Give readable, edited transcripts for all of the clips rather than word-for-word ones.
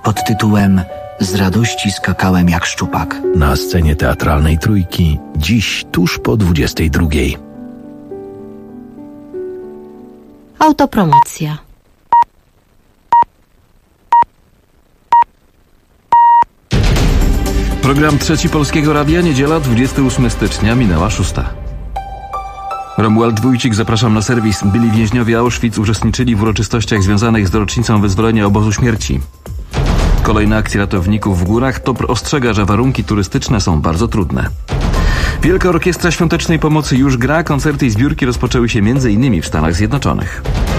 pod tytułem „Z radości skakałem jak szczupak”. Na scenie teatralnej Trójki, dziś tuż po 22:00. Autopromocja. Program Trzeci Polskiego Radia, niedziela, 28 stycznia, minęła 6. Romuald Wójcik, zapraszam na serwis. Byli więźniowie Auschwitz uczestniczyli w uroczystościach związanych z rocznicą wyzwolenia obozu śmierci. Kolejne akcje ratowników w górach. TOPR ostrzega, że warunki turystyczne są bardzo trudne. Wielka Orkiestra Świątecznej Pomocy już gra. Koncerty i zbiórki rozpoczęły się m.in. w Stanach Zjednoczonych.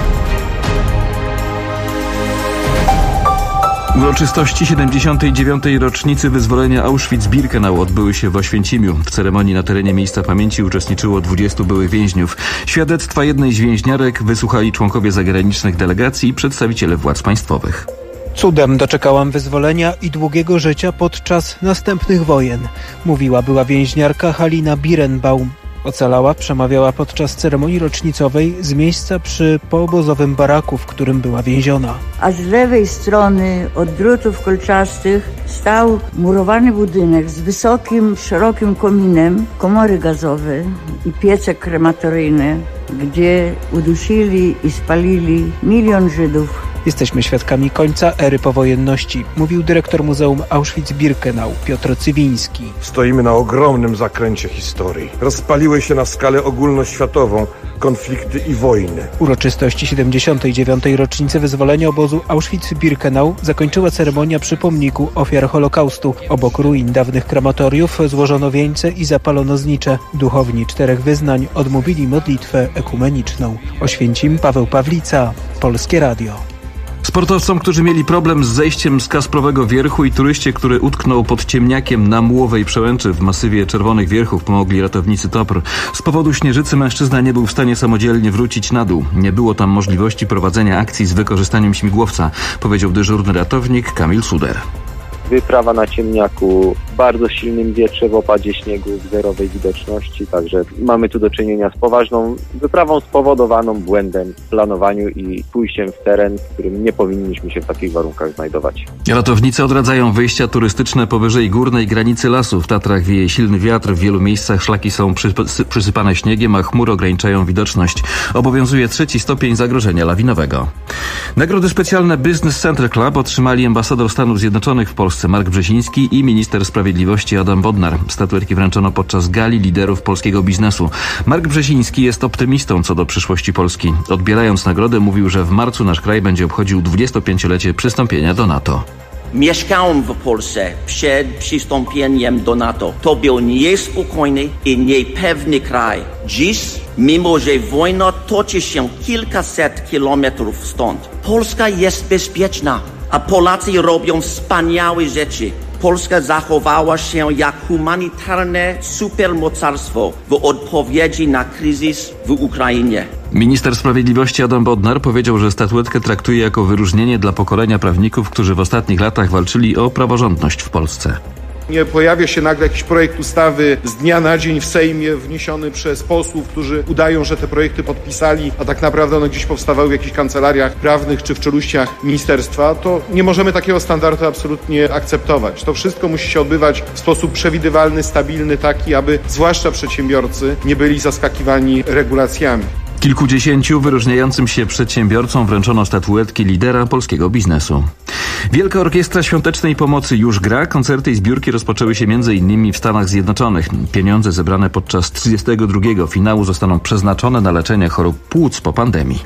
Uroczystości 79. rocznicy wyzwolenia Auschwitz-Birkenau odbyły się w Oświęcimiu. W ceremonii na terenie miejsca pamięci uczestniczyło 20 byłych więźniów. Świadectwa jednej z więźniarek wysłuchali członkowie zagranicznych delegacji i przedstawiciele władz państwowych. Cudem doczekałam wyzwolenia i długiego życia podczas następnych wojen, mówiła była więźniarka Halina Birenbaum. Ocalała przemawiała podczas ceremonii rocznicowej z miejsca przy poobozowym baraku, w którym była więziona. A z lewej strony od drutów kolczastych stał murowany budynek z wysokim, szerokim kominem, komory gazowe i piece krematoryjne, gdzie udusili i spalili 1 000 000 Żydów. Jesteśmy świadkami końca ery powojenności, mówił dyrektor Muzeum Auschwitz-Birkenau Piotr Cywiński. Stoimy na ogromnym zakręcie historii. Rozpaliły się na skalę ogólnoświatową konflikty i wojny. Uroczystości 79. rocznicy wyzwolenia obozu Auschwitz-Birkenau zakończyła ceremonia przy pomniku ofiar Holokaustu. Obok ruin dawnych krematoriów złożono wieńce i zapalono znicze. Duchowni 4 wyznań odmówili modlitwę ekumeniczną. Oświęcim, Paweł Pawlica, Polskie Radio. Sportowcom, którzy mieli problem z zejściem z Kasprowego Wierchu i turyście, który utknął pod ciemniakiem na Mułowej Przełęczy w masywie Czerwonych Wierchów, pomogli ratownicy TOPR. Z powodu śnieżycy mężczyzna nie był w stanie samodzielnie wrócić na dół. Nie było tam możliwości prowadzenia akcji z wykorzystaniem śmigłowca, powiedział dyżurny ratownik Kamil Suder. Wyprawa na ciemniaku, bardzo silnym wietrze, w opadzie śniegu, w zerowej widoczności, także mamy tu do czynienia z poważną wyprawą spowodowaną błędem w planowaniu i pójściem w teren, w którym nie powinniśmy się w takich warunkach znajdować. Ratownicy odradzają wyjścia turystyczne powyżej górnej granicy lasu. W Tatrach wieje silny wiatr, w wielu miejscach szlaki są przysypane śniegiem, a chmury ograniczają widoczność. Obowiązuje 3 stopień zagrożenia lawinowego. Nagrody specjalne Business Center Club otrzymali ambasador Stanów Zjednoczonych w Polsce Mark Brzesiński i minister sprawiedliwości Adam Bodnar. Statuetki wręczono podczas gali liderów polskiego biznesu. Mark Brzesiński jest optymistą co do przyszłości Polski. Odbierając nagrodę mówił, że w marcu nasz kraj będzie obchodził 25-lecie przystąpienia do NATO. Mieszkałem w Polsce przed przystąpieniem do NATO. To był niespokojny i niepewny kraj. Dziś, mimo że wojna toczy się kilkaset kilometrów stąd, Polska jest bezpieczna, a Polacy robią wspaniałe rzeczy. Polska zachowała się jak humanitarne supermocarstwo w odpowiedzi na kryzys w Ukrainie. Minister sprawiedliwości Adam Bodnar powiedział, że statuetkę traktuje jako wyróżnienie dla pokolenia prawników, którzy w ostatnich latach walczyli o praworządność w Polsce. Nie pojawia się nagle jakiś projekt ustawy z dnia na dzień w Sejmie wniesiony przez posłów, którzy udają, że te projekty podpisali, a tak naprawdę one gdzieś powstawały w jakichś kancelariach prawnych czy w czeluściach ministerstwa. To nie możemy takiego standardu absolutnie akceptować. To wszystko musi się odbywać w sposób przewidywalny, stabilny, taki, aby zwłaszcza przedsiębiorcy nie byli zaskakiwani regulacjami. Kilkudziesięciu wyróżniającym się przedsiębiorcom wręczono statuetki lidera polskiego biznesu. Wielka Orkiestra Świątecznej Pomocy już gra. Koncerty i zbiórki rozpoczęły się m.in. w Stanach Zjednoczonych. Pieniądze zebrane podczas 32. finału zostaną przeznaczone na leczenie chorób płuc po pandemii.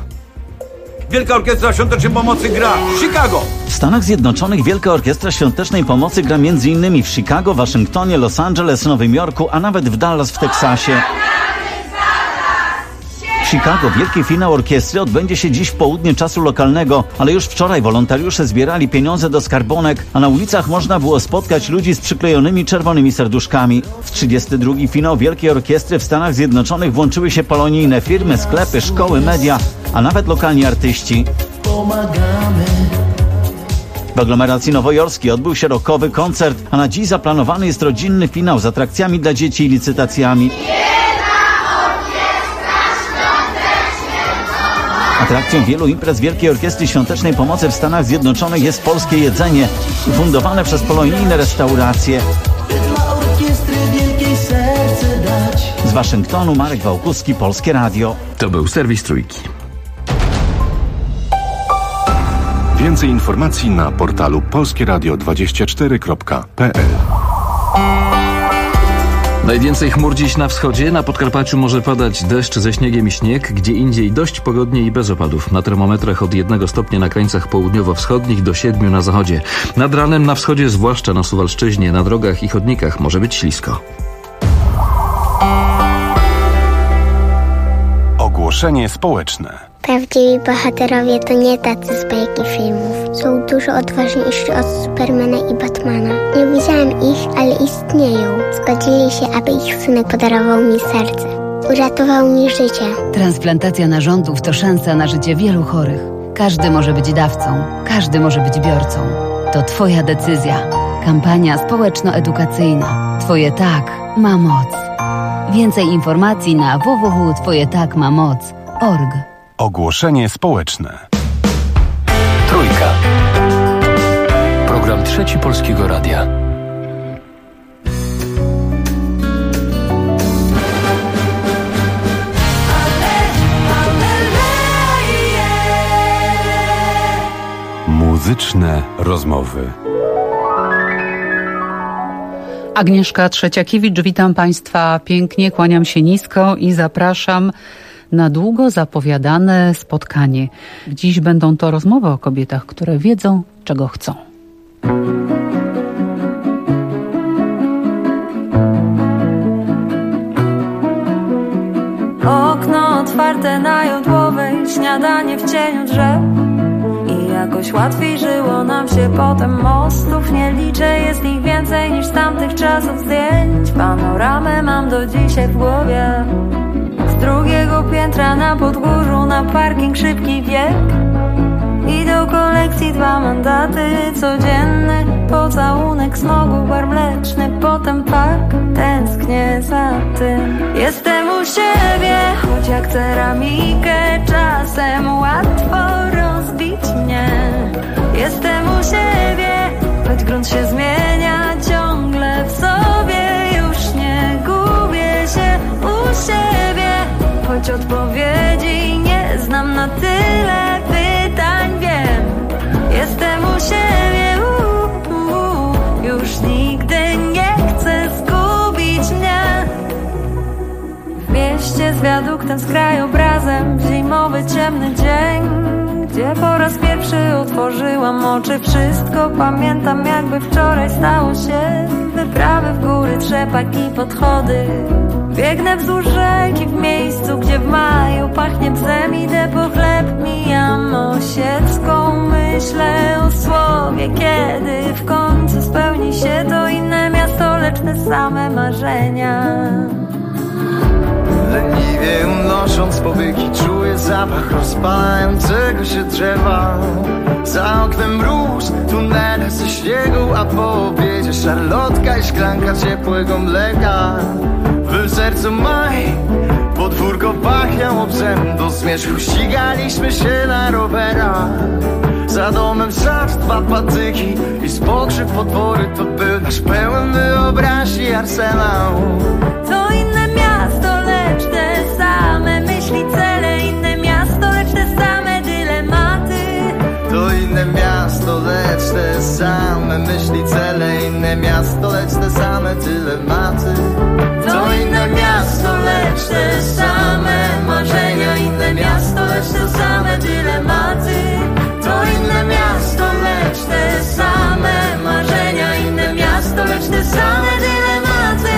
Wielka Orkiestra Świątecznej Pomocy gra w Chicago. W Stanach Zjednoczonych Wielka Orkiestra Świątecznej Pomocy gra m.in. w Chicago, Waszyngtonie, Los Angeles, Nowym Jorku, a nawet w Dallas w Teksasie. W Chicago wielki finał orkiestry odbędzie się dziś w południe czasu lokalnego, ale już wczoraj wolontariusze zbierali pieniądze do skarbonek, a na ulicach można było spotkać ludzi z przyklejonymi czerwonymi serduszkami. W 32. finał Wielkiej Orkiestry w Stanach Zjednoczonych włączyły się polonijne firmy, sklepy, szkoły, media, a nawet lokalni artyści. W aglomeracji nowojorskiej odbył się rockowy koncert, a na dziś zaplanowany jest rodzinny finał z atrakcjami dla dzieci i licytacjami. Atrakcją wielu imprez Wielkiej Orkiestry Świątecznej Pomocy w Stanach Zjednoczonych jest polskie jedzenie, fundowane przez polonijne restauracje. Z Waszyngtonu Marek Wałkuski, Polskie Radio. To był serwis Trójki. Więcej informacji na portalu polskieradio24.pl. Najwięcej chmur dziś na wschodzie. Na Podkarpaciu może padać deszcz ze śniegiem i śnieg. Gdzie indziej dość pogodnie i bez opadów. Na termometrach od 1 stopnia na krańcach południowo-wschodnich do 7 na zachodzie. Nad ranem na wschodzie, zwłaszcza na Suwalszczyźnie, na drogach i chodnikach może być ślisko. Ogłoszenie społeczne. Prawdziwi bohaterowie to nie tacy z bajki filmów. Są dużo odważniejsi od Supermana i Batmana. Nie widziałem ich, ale istnieją. Zgodzili się, aby ich synek podarował mi serce. Uratował mi życie. Transplantacja narządów to szansa na życie wielu chorych. Każdy może być dawcą, każdy może być biorcą. To Twoja decyzja. Kampania społeczno-edukacyjna. Twoje tak ma moc. Więcej informacji na www.twojetakmamoc.org. Ogłoszenie społeczne. Trójka. Program Trzeci Polskiego Radia. Muzyczne rozmowy. Agnieszka Trzeciakiewicz, witam Państwa pięknie, kłaniam się nisko i zapraszam na długo zapowiadane spotkanie. Dziś będą to rozmowy o kobietach, które wiedzą, czego chcą. Okno otwarte na Jodłowej, śniadanie w cieniu drzew. I jakoś łatwiej żyło nam się potem. Mostów nie liczę, jest ich więcej niż z tamtych czasów zdjęć. Panoramę mam do dzisiaj w głowie. Z drugiego piętra na Podgórzu, na parking szybki bieg. I do kolekcji 2 mandaty codzienny pocałunek smogu, bar mleczny, potem park. Tęsknię za tym. Jestem u siebie, choć jak ceramikę czasem łatwo rozbić mnie. Jestem u siebie, choć grunt się zmienia ciągle w sobie. Już nie gubię się u siebie, choć odpowiedzi nie znam, na tyle pytań wiem. Jestem u siebie, już nigdy nie chcę zgubić mnie. W mieście z wiaduktem, z krajobrazem, zimowy ciemny dzień, gdzie po raz pierwszy otworzyłam oczy. Wszystko pamiętam, jakby wczoraj stało się. Wyprawy w góry, trzepak i podchody. Biegnę wzdłuż rzeki w miejscu, gdzie w maju pachnie bzem. Idę po chleb, mijam Osiecką. Myślę o słowie, kiedy w końcu spełni się to inne miasto, lecz te same marzenia. Leniwie unosząc powieki, czuję zapach rozpalającego się drzewa. Za oknem mróz, tunele ze śniegu, a po obiedzie szarlotka i szklanka ciepłego mleka. W sercu maj, podwórko pachniało bzem. Do zmierzchu ścigaliśmy się na rowerach. Za domem sad, 2 patyki i z pokrzyw podwory. To był nasz pełen wyobraźni arsenał. To inne miasto, lecz te same myśli, cele. Inne miasto, lecz te same dylematy. To inne miasto, lecz te same myśli, cele. Inne miasto, lecz te same dylematy. To inne miasto, lecz te same marzenia. Inne miasto, lecz te same dylematy. To inne miasto, lecz te same marzenia. Inne miasto, lecz te same dylematy.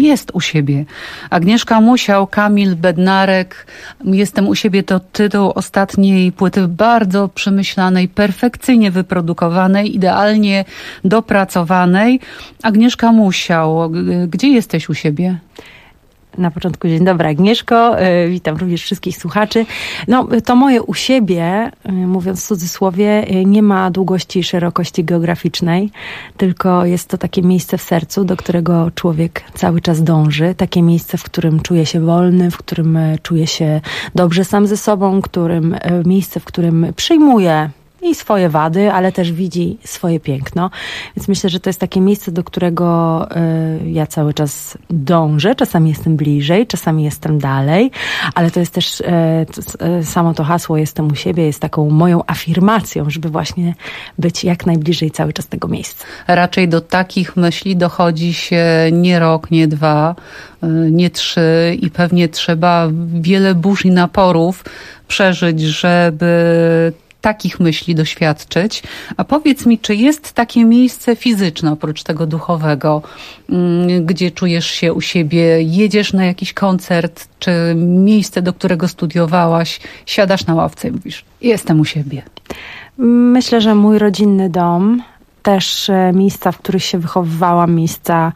jest u siebie. Agnieszka Musiał, Kamil Bednarek. Jestem u siebie to tytuł ostatniej płyty, bardzo przemyślanej, perfekcyjnie wyprodukowanej, idealnie dopracowanej. Agnieszka Musiał, gdzie jesteś u siebie? Na początku dzień dobry, Agnieszko. Witam również wszystkich słuchaczy. No, to moje u siebie, mówiąc w cudzysłowie, nie ma długości i szerokości geograficznej, tylko jest to takie miejsce w sercu, do którego człowiek cały czas dąży. Takie miejsce, w którym czuje się wolny, w którym czuje się dobrze sam ze sobą, miejsce, w którym przyjmuje i swoje wady, ale też widzi swoje piękno. Więc myślę, że to jest takie miejsce, do którego ja cały czas dążę. Czasami jestem bliżej, czasami jestem dalej, ale to jest też samo to hasło "jestem u siebie" jest taką moją afirmacją, żeby właśnie być jak najbliżej cały czas tego miejsca. Raczej do takich myśli dochodzi się nie rok, nie 2, nie 3 i pewnie trzeba wiele burz i naporów przeżyć, żeby takich myśli doświadczyć. A powiedz mi, czy jest takie miejsce fizyczne oprócz tego duchowego, gdzie czujesz się u siebie, jedziesz na jakiś koncert, czy miejsce, do którego studiowałaś, siadasz na ławce i mówisz, jestem u siebie? Myślę, że mój rodzinny dom, też miejsca, w których się wychowywałam, miejsca,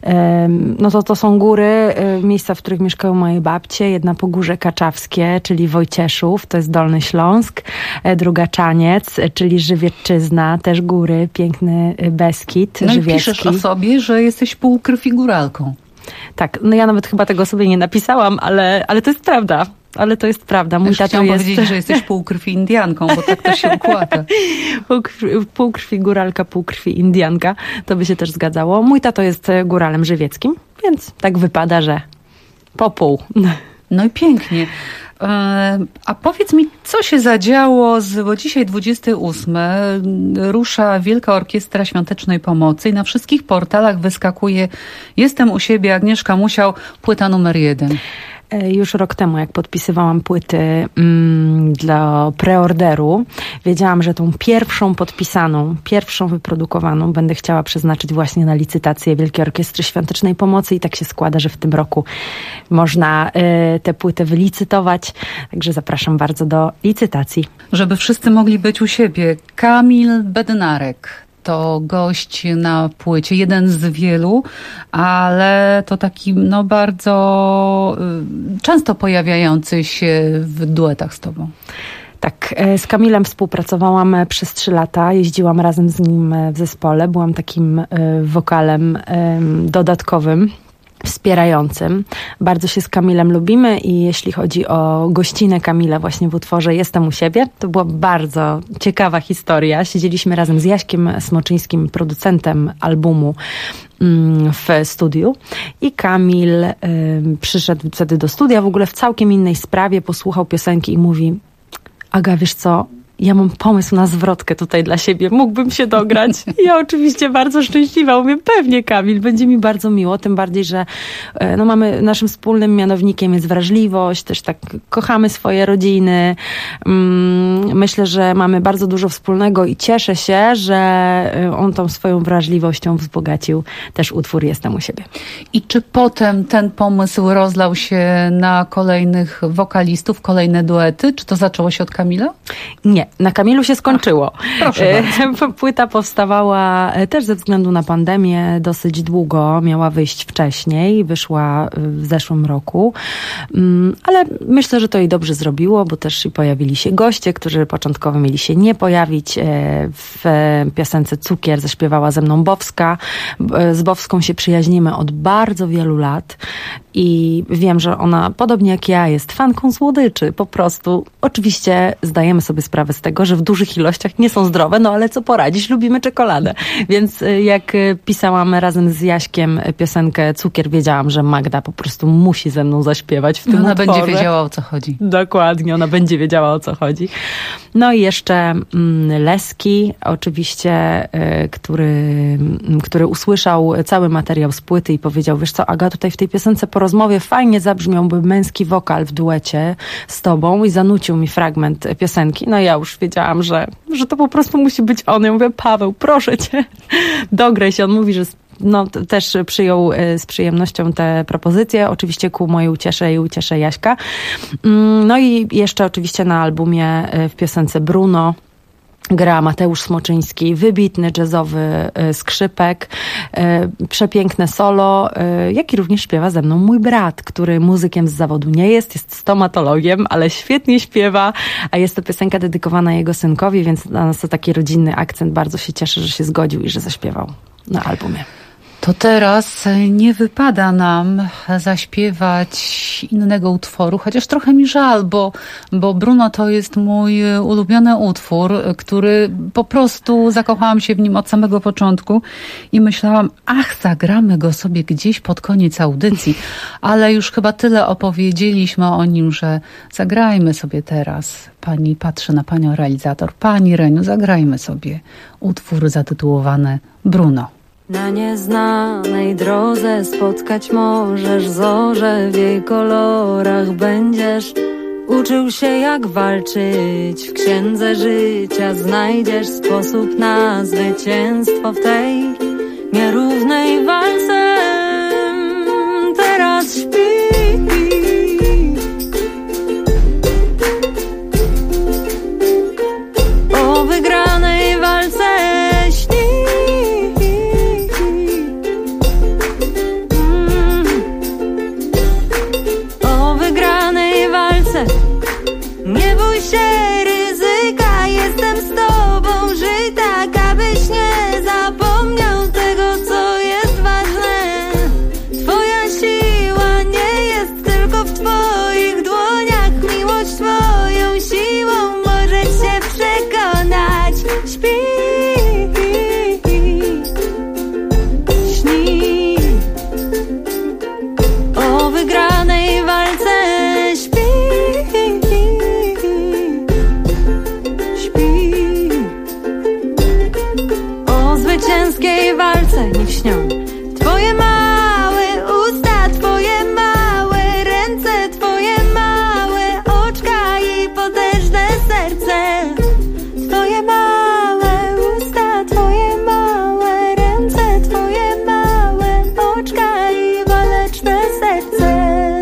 no to są góry, miejsca, w których mieszkają moje babcie. Jedna Pogórze Kaczawskie, czyli Wojcieszów, to jest Dolny Śląsk. Druga Czaniec, czyli Żywiecczyzna, też góry, piękny Beskid no żywiecki. I piszesz o sobie, że jesteś półkrwi-góralką. Tak, no ja nawet chyba tego sobie nie napisałam, ale to jest prawda. Ale to jest prawda. Mój tato chciałam jest... powiedzieć, że jesteś półkrwi Indianką, bo tak to się układa. Półkrwi góralka, półkrwi Indianka. To by się też zgadzało. Mój tato jest góralem żywieckim, więc tak wypada, że po pół. No i pięknie. A powiedz mi, co się zadziało, bo dzisiaj 28. rusza Wielka Orkiestra Świątecznej Pomocy i na wszystkich portalach wyskakuje "Jestem u siebie, Agnieszka Musiał", płyta numer 1. Już rok temu, jak podpisywałam płyty dla preorderu, wiedziałam, że tą pierwszą podpisaną, pierwszą wyprodukowaną będę chciała przeznaczyć właśnie na licytację Wielkiej Orkiestry Świątecznej Pomocy i tak się składa, że w tym roku można tę płytę wylicytować. Także zapraszam bardzo do licytacji. Żeby wszyscy mogli być u siebie. Kamil Bednarek to gość na płycie, jeden z wielu, ale to taki bardzo często pojawiający się w duetach z tobą. Tak, z Kamilem współpracowałam przez 3 lata, jeździłam razem z nim w zespole, byłam takim wokalem dodatkowym, wspierającym. Bardzo się z Kamilem lubimy i jeśli chodzi o gościnę Kamila właśnie w utworze "Jestem u siebie", to była bardzo ciekawa historia. Siedzieliśmy razem z Jaśkiem Smoczyńskim, producentem albumu, w studiu i Kamil przyszedł wtedy do studia w ogóle w całkiem innej sprawie, posłuchał piosenki i mówi: Aga, wiesz co? Ja mam pomysł na zwrotkę tutaj dla siebie. Mógłbym się dograć? Ja oczywiście bardzo szczęśliwa. Mówię, pewnie, Kamil, będzie mi bardzo miło. Tym bardziej, że naszym wspólnym mianownikiem jest wrażliwość. Też tak kochamy swoje rodziny. Myślę, że mamy bardzo dużo wspólnego i cieszę się, że on tą swoją wrażliwością wzbogacił też utwór "Jestem u siebie". I czy potem ten pomysł rozlał się na kolejnych wokalistów, kolejne duety? Czy to zaczęło się od Kamila? Nie. Na Kamilu się skończyło. Proszę bardzo. Płyta powstawała też ze względu na pandemię dosyć długo. Miała wyjść wcześniej. Wyszła w zeszłym roku. Ale myślę, że to jej dobrze zrobiło, bo też pojawili się goście, którzy początkowo mieli się nie pojawić. W piosence "Cukier" zaśpiewała ze mną Bowska. Z Bowską się przyjaźnimy od bardzo wielu lat i wiem, że ona, podobnie jak ja, jest fanką słodyczy. Po prostu, oczywiście zdajemy sobie sprawę z tego, że w dużych ilościach nie są zdrowe, no ale co poradzić, lubimy czekoladę. Więc jak pisałam razem z Jaśkiem piosenkę "Cukier", wiedziałam, że Magda po prostu musi ze mną zaśpiewać w tym utworze. Ona będzie wiedziała, o co chodzi. Dokładnie, ona będzie wiedziała, o co chodzi. No i jeszcze Leski, oczywiście, który usłyszał cały materiał z płyty i powiedział: wiesz co, Aga, tutaj w tej piosence po rozmowie fajnie zabrzmiałby męski wokal w duecie z tobą, i zanucił mi fragment piosenki. No ja już wiedziałam, że to po prostu musi być on. Ja mówię: Paweł, proszę cię, dograj się. On mówi, że też przyjął z przyjemnością te propozycje, oczywiście ku mojej uciesze i uciesze Jaśka. No i jeszcze oczywiście na albumie w piosence Bruno gra Mateusz Smoczyński, wybitny jazzowy skrzypek, przepiękne solo, jak i również śpiewa ze mną mój brat, który muzykiem z zawodu nie jest stomatologiem, ale świetnie śpiewa, a jest to piosenka dedykowana jego synkowi, więc dla nas to taki rodzinny akcent. Bardzo się cieszę, że się zgodził i że zaśpiewał na albumie. To teraz nie wypada nam zaśpiewać innego utworu, chociaż trochę mi żal, bo Bruno to jest mój ulubiony utwór, który po prostu zakochałam się w nim od samego początku i myślałam, zagramy go sobie gdzieś pod koniec audycji, ale już chyba tyle opowiedzieliśmy o nim, że zagrajmy sobie teraz. Pani patrzy na panią realizator. Pani Reniu, zagrajmy sobie utwór zatytułowany Bruno. Na nieznanej drodze spotkać możesz zorze, w jej kolorach będziesz uczył się jak walczyć. W księdze życia znajdziesz sposób na zwycięstwo w tej nierównej walce. Teraz śpi. O wygranej walce śni. Nie bój się ryzyka, jestem z tobą, żyj tak, abyś nie zapomniał tego, co jest ważne. Twoja siła nie jest tylko w twoich dłoniach, miłość twoją siłą możesz się przekonać. Śpi, śni o wygranej walce. Zwycięskiej walce niech śnią twoje małe usta, twoje małe ręce, twoje małe oczka i potężne serce. Twoje małe usta, twoje małe ręce, twoje małe oczka i waleczne serce.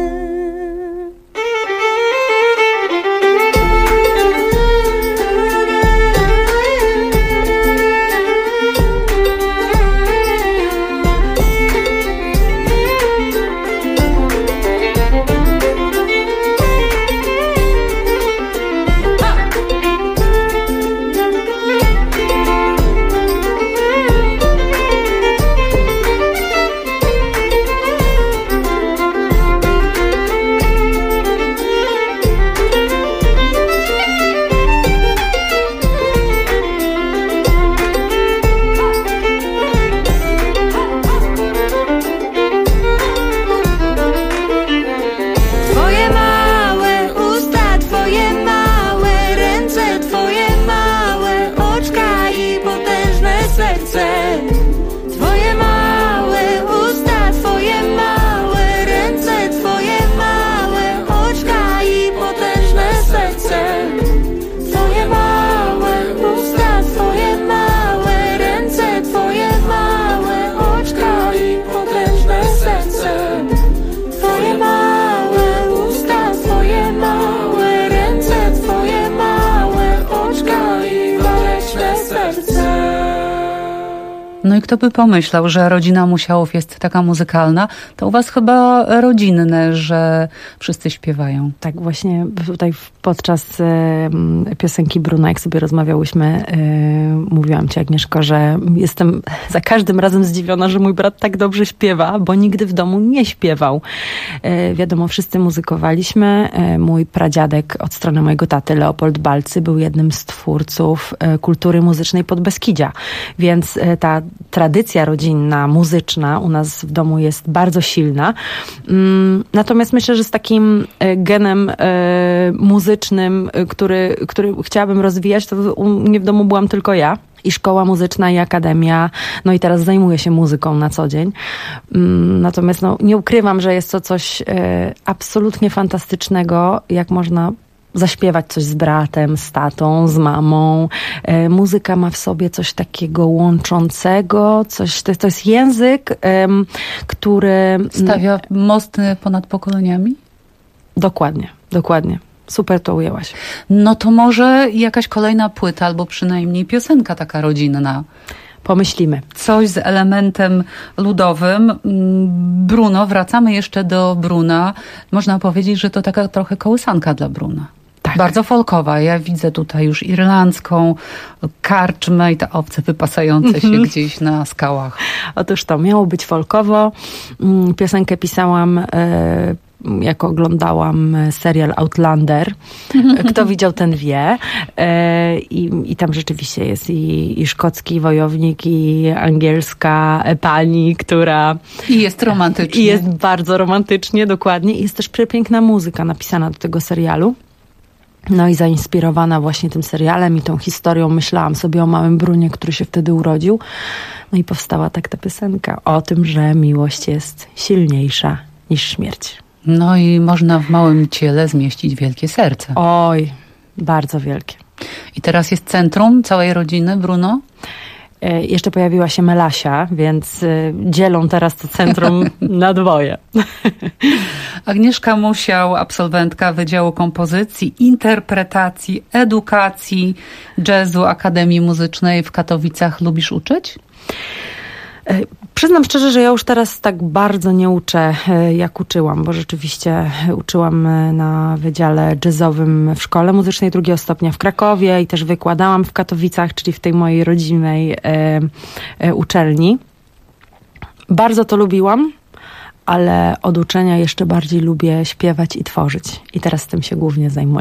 No i kto by pomyślał, że rodzina Musiałów jest taka muzykalna, to u was chyba rodzinne, że wszyscy śpiewają. Tak, właśnie tutaj podczas piosenki Bruno, jak sobie rozmawiałyśmy, mówiłam ci, Agnieszko, że jestem za każdym razem zdziwiona, że mój brat tak dobrze śpiewa, bo nigdy w domu nie śpiewał. Wiadomo, wszyscy muzykowaliśmy. Mój pradziadek od strony mojego taty, Leopold Balcy, był jednym z twórców kultury muzycznej Podbeskidzia, więc ta tradycja rodzinna, muzyczna u nas w domu jest bardzo silna. Natomiast myślę, że z takim genem muzycznym, który chciałabym rozwijać, to u mnie w domu byłam tylko ja. I szkoła muzyczna, i akademia. No i teraz zajmuję się muzyką na co dzień. Natomiast nie ukrywam, że jest to coś absolutnie fantastycznego, jak można zaśpiewać coś z bratem, z tatą, z mamą. Muzyka ma w sobie coś takiego łączącego, to jest język, który... Stawia mosty ponad pokoleniami? Dokładnie. Super to ujęłaś. No to może jakaś kolejna płyta, albo przynajmniej piosenka taka rodzinna. Pomyślimy. Coś z elementem ludowym. Bruno, wracamy jeszcze do Bruna. Można powiedzieć, że to taka trochę kołysanka dla Bruna. Tak. Bardzo folkowa. Ja widzę tutaj już irlandzką karczmę i te owce wypasające się gdzieś na skałach. Otóż to miało być folkowo. Piosenkę pisałam jak oglądałam serial Outlander. Kto widział, ten wie. I tam rzeczywiście jest i szkocki wojownik, i angielska pani, która... I jest romantycznie. I jest bardzo romantycznie, dokładnie. I jest też przepiękna muzyka napisana do tego serialu. No i zainspirowana właśnie tym serialem i tą historią myślałam sobie o małym Brunie, który się wtedy urodził. No i powstała tak ta piosenka o tym, że miłość jest silniejsza niż śmierć. No i można w małym ciele zmieścić wielkie serce. Oj, bardzo wielkie. I teraz jest centrum całej rodziny, Bruno? Jeszcze pojawiła się Melasia, więc dzielą teraz to centrum na dwoje. Agnieszka Musiał, absolwentka Wydziału Kompozycji, Interpretacji, Edukacji Jazzu Akademii Muzycznej w Katowicach. Lubisz uczyć? Przyznam szczerze, że ja już teraz tak bardzo nie uczę, jak uczyłam, bo rzeczywiście uczyłam na Wydziale Jazzowym w Szkole Muzycznej II stopnia w Krakowie i też wykładałam w Katowicach, czyli w tej mojej rodzinnej uczelni. Bardzo to lubiłam, ale od uczenia jeszcze bardziej lubię śpiewać i tworzyć. I teraz tym się głównie zajmuję.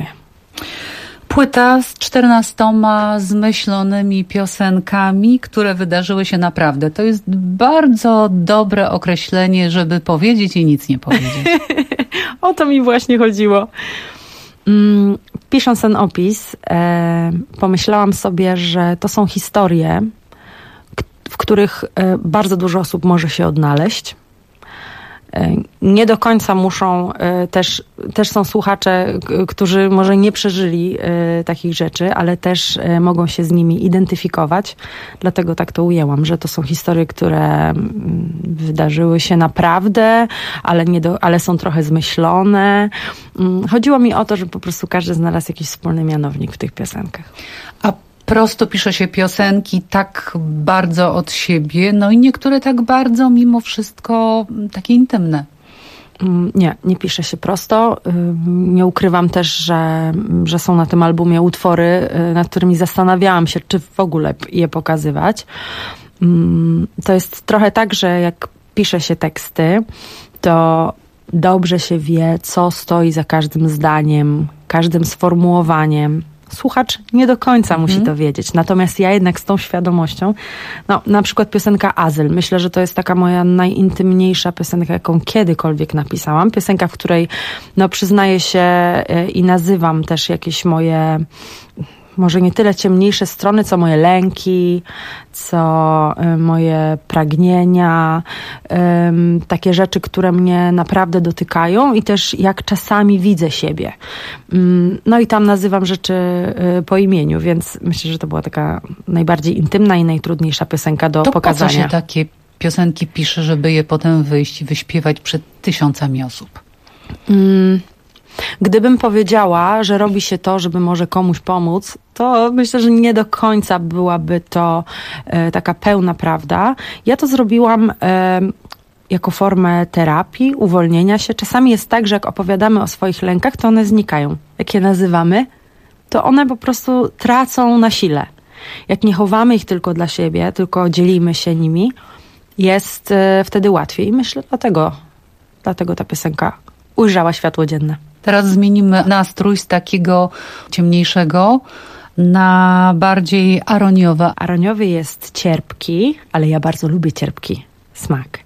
Płyta z 14 zmyślonymi piosenkami, które wydarzyły się naprawdę. To jest bardzo dobre określenie, żeby powiedzieć i nic nie powiedzieć. O to mi właśnie chodziło. Pisząc ten opis, pomyślałam sobie, że to są historie, w których bardzo dużo osób może się odnaleźć. Nie do końca muszą, też są słuchacze, którzy może nie przeżyli takich rzeczy, ale też mogą się z nimi identyfikować. Dlatego tak to ujęłam, że to są historie, które wydarzyły się naprawdę, ale są trochę zmyślone. Chodziło mi o to, żeby po prostu każdy znalazł jakiś wspólny mianownik w tych piosenkach. A prosto pisze się piosenki tak bardzo od siebie, no i niektóre tak bardzo mimo wszystko takie intymne. Nie pisze się prosto. Nie ukrywam też, że są na tym albumie utwory, nad którymi zastanawiałam się, czy w ogóle je pokazywać. To jest trochę tak, że jak pisze się teksty, to dobrze się wie, co stoi za każdym zdaniem, każdym sformułowaniem. Słuchacz nie do końca musi to wiedzieć. Natomiast ja jednak z tą świadomością, na przykład piosenka Azyl. Myślę, że to jest taka moja najintymniejsza piosenka, jaką kiedykolwiek napisałam. Piosenka, w której przyznaję się i nazywam też jakieś moje, może nie tyle ciemniejsze strony, co moje lęki, co moje pragnienia, takie rzeczy, które mnie naprawdę dotykają i też jak czasami widzę siebie. No i tam nazywam rzeczy po imieniu, więc myślę, że to była taka najbardziej intymna i najtrudniejsza piosenka do pokazania. Po co się takie piosenki pisze, żeby je potem wyjść i wyśpiewać przed tysiącami osób? Gdybym powiedziała, że robi się to, żeby może komuś pomóc, to myślę, że nie do końca byłaby to taka pełna prawda. Ja to zrobiłam jako formę terapii, uwolnienia się. Czasami jest tak, że jak opowiadamy o swoich lękach, to one znikają. Jak je nazywamy, to one po prostu tracą na sile. Jak nie chowamy ich tylko dla siebie, tylko dzielimy się nimi, jest wtedy łatwiej. I myślę, dlatego ta piosenka ujrzała światło dzienne. Teraz zmienimy nastrój z takiego ciemniejszego na bardziej aroniowy. Aroniowy jest cierpki, ale ja bardzo lubię cierpki smak.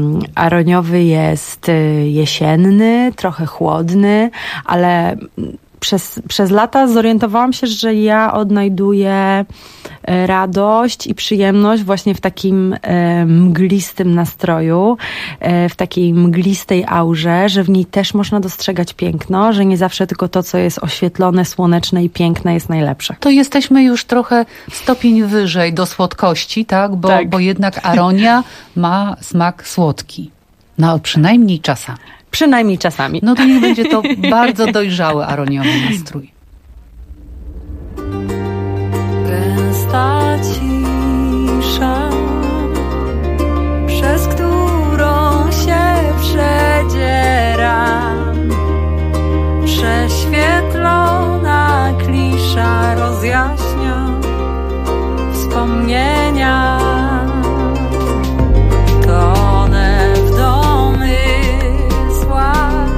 Aroniowy jest jesienny, trochę chłodny, ale Przez lata zorientowałam się, że ja odnajduję radość i przyjemność właśnie w takim mglistym nastroju, w takiej mglistej aurze, że w niej też można dostrzegać piękno, że nie zawsze tylko to, co jest oświetlone, słoneczne i piękne jest najlepsze. To jesteśmy już trochę stopień wyżej do słodkości, tak? Bo jednak aronia ma smak słodki. No przynajmniej czasami. Przynajmniej czasami. No to niech będzie to bardzo dojrzały aroniowy nastrój. Gęsta cisza, przez którą się przedzieram, prześwietlona klisza rozjaśnia wspomnienia. Tonę w domysłach,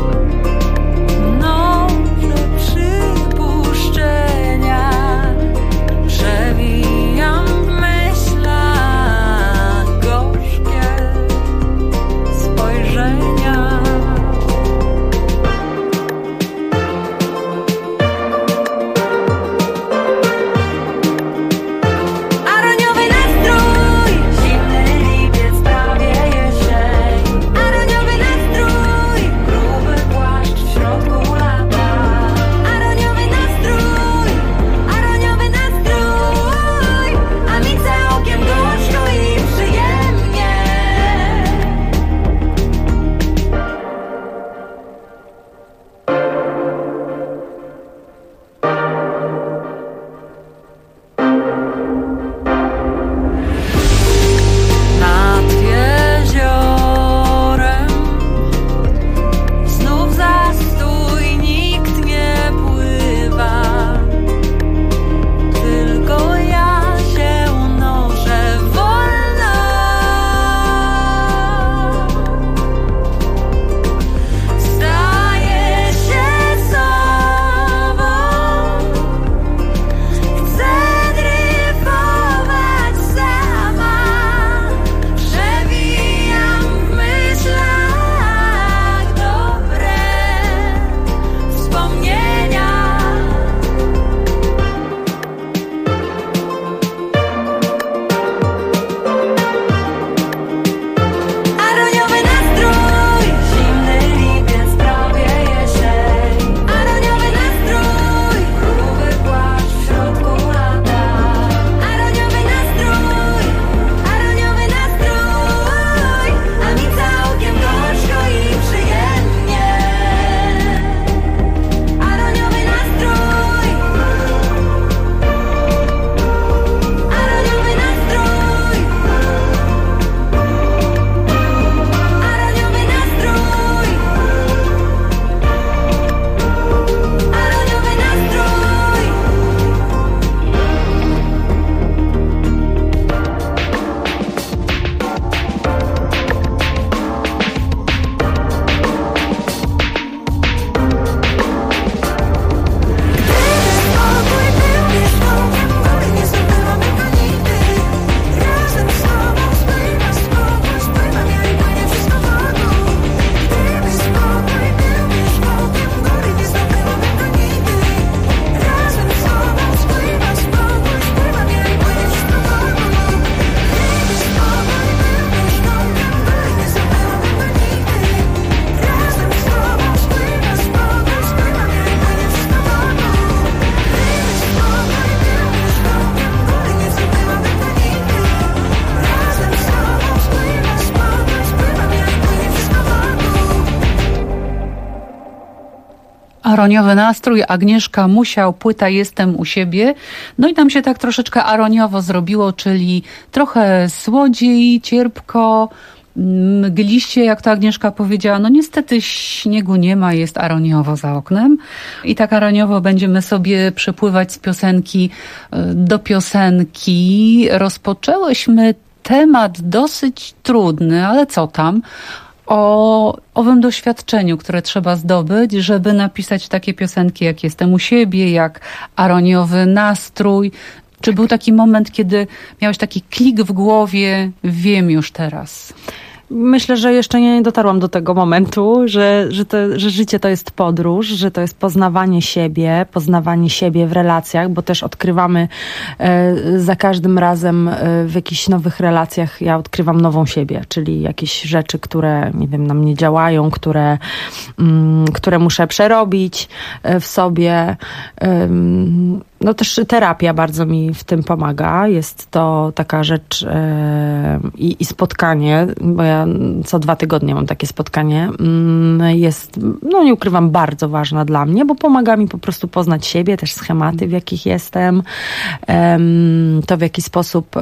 nowe przypuszczenia, przewijam w myślach gorzkie spojrzenia. Aroniowy nastrój, Agnieszka Musiał, płyta Jestem u siebie. No i tam się tak troszeczkę aroniowo zrobiło, czyli trochę słodziej, cierpko, mgliście, jak to Agnieszka powiedziała. No niestety śniegu nie ma, jest aroniowo za oknem. I tak aroniowo będziemy sobie przepływać z piosenki do piosenki. Rozpoczęłyśmy temat dosyć trudny, ale co tam? O owym doświadczeniu, które trzeba zdobyć, żeby napisać takie piosenki, jak Jestem u siebie, jak Aroniowy nastrój. Czy był taki moment, kiedy miałeś taki klik w głowie, wiem już teraz? Myślę, że jeszcze nie dotarłam do tego momentu, że życie to jest podróż, że to jest poznawanie siebie w relacjach, bo też odkrywamy za każdym razem w jakichś nowych relacjach, ja odkrywam nową siebie, czyli jakieś rzeczy, które, nie wiem, na mnie działają, które muszę przerobić w sobie. No też terapia bardzo mi w tym pomaga. Jest to taka rzecz i spotkanie, bo ja co 2 tygodnie mam takie spotkanie. Jest, no nie ukrywam, bardzo ważna dla mnie, bo pomaga mi po prostu poznać siebie, też schematy, w jakich jestem, to w jaki sposób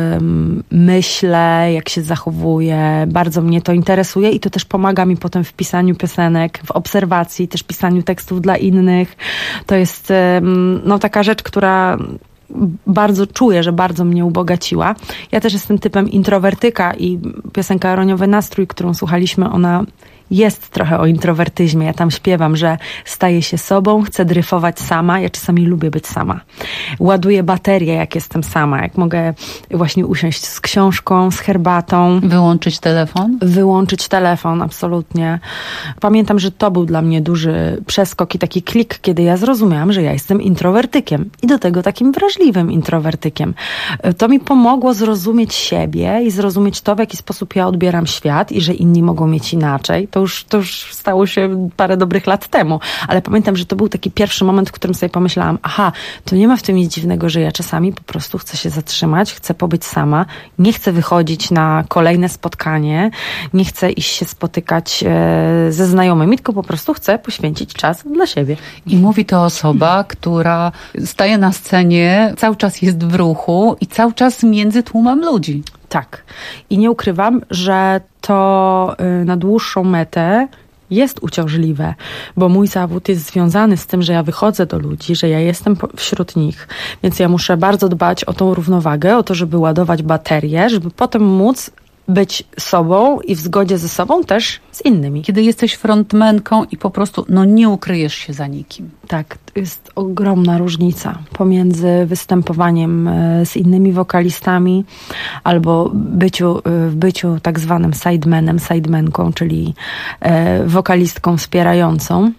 myślę, jak się zachowuję. Bardzo mnie to interesuje i to też pomaga mi potem w pisaniu piosenek, w obserwacji, też pisaniu tekstów dla innych. To jest no taka rzecz, która bardzo czuję, że bardzo mnie ubogaciła. Ja też jestem typem introwertyka i piosenka Aroniowy Nastrój, którą słuchaliśmy, ona jest trochę o introwertyzmie. Ja tam śpiewam, że staję się sobą, chcę dryfować sama. Ja czasami lubię być sama. Ładuję baterię, jak jestem sama. Jak mogę właśnie usiąść z książką, z herbatą. Wyłączyć telefon? Wyłączyć telefon, absolutnie. Pamiętam, że to był dla mnie duży przeskok i taki klik, kiedy ja zrozumiałam, że ja jestem introwertykiem. I do tego takim wrażliwym introwertykiem. To mi pomogło zrozumieć siebie i zrozumieć to, w jaki sposób ja odbieram świat i że inni mogą mieć inaczej. To już stało się parę dobrych lat temu, ale pamiętam, że to był taki pierwszy moment, w którym sobie pomyślałam, aha, to nie ma w tym nic dziwnego, że ja czasami po prostu chcę się zatrzymać, chcę pobyć sama, nie chcę wychodzić na kolejne spotkanie, nie chcę iść się spotykać ze znajomymi, tylko po prostu chcę poświęcić czas dla siebie. I mówi to osoba, która staje na scenie, cały czas jest w ruchu i cały czas między tłumem ludzi. Tak. I nie ukrywam, że to na dłuższą metę jest uciążliwe, bo mój zawód jest związany z tym, że ja wychodzę do ludzi, że ja jestem wśród nich, więc ja muszę bardzo dbać o tą równowagę, o to, żeby ładować baterię, żeby potem móc być sobą i w zgodzie ze sobą też z innymi. Kiedy jesteś frontmenką i po prostu nie ukryjesz się za nikim. Tak, jest ogromna różnica pomiędzy występowaniem z innymi wokalistami albo w byciu tak zwanym sidemenką, czyli wokalistką wspierającą,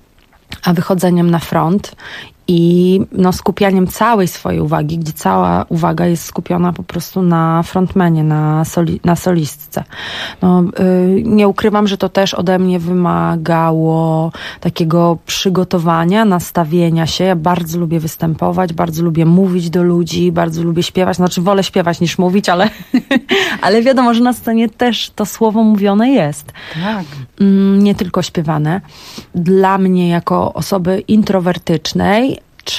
a wychodzeniem na front i skupianiem całej swojej uwagi, gdzie cała uwaga jest skupiona po prostu na frontmanie, na solistce. Nie ukrywam, że to też ode mnie wymagało takiego przygotowania, nastawienia się. Ja bardzo lubię występować, bardzo lubię mówić do ludzi, bardzo lubię śpiewać. Znaczy wolę śpiewać niż mówić, ale wiadomo, że na scenie też to słowo mówione jest. Tak. Nie tylko śpiewane. Dla mnie jako osoby introwertycznej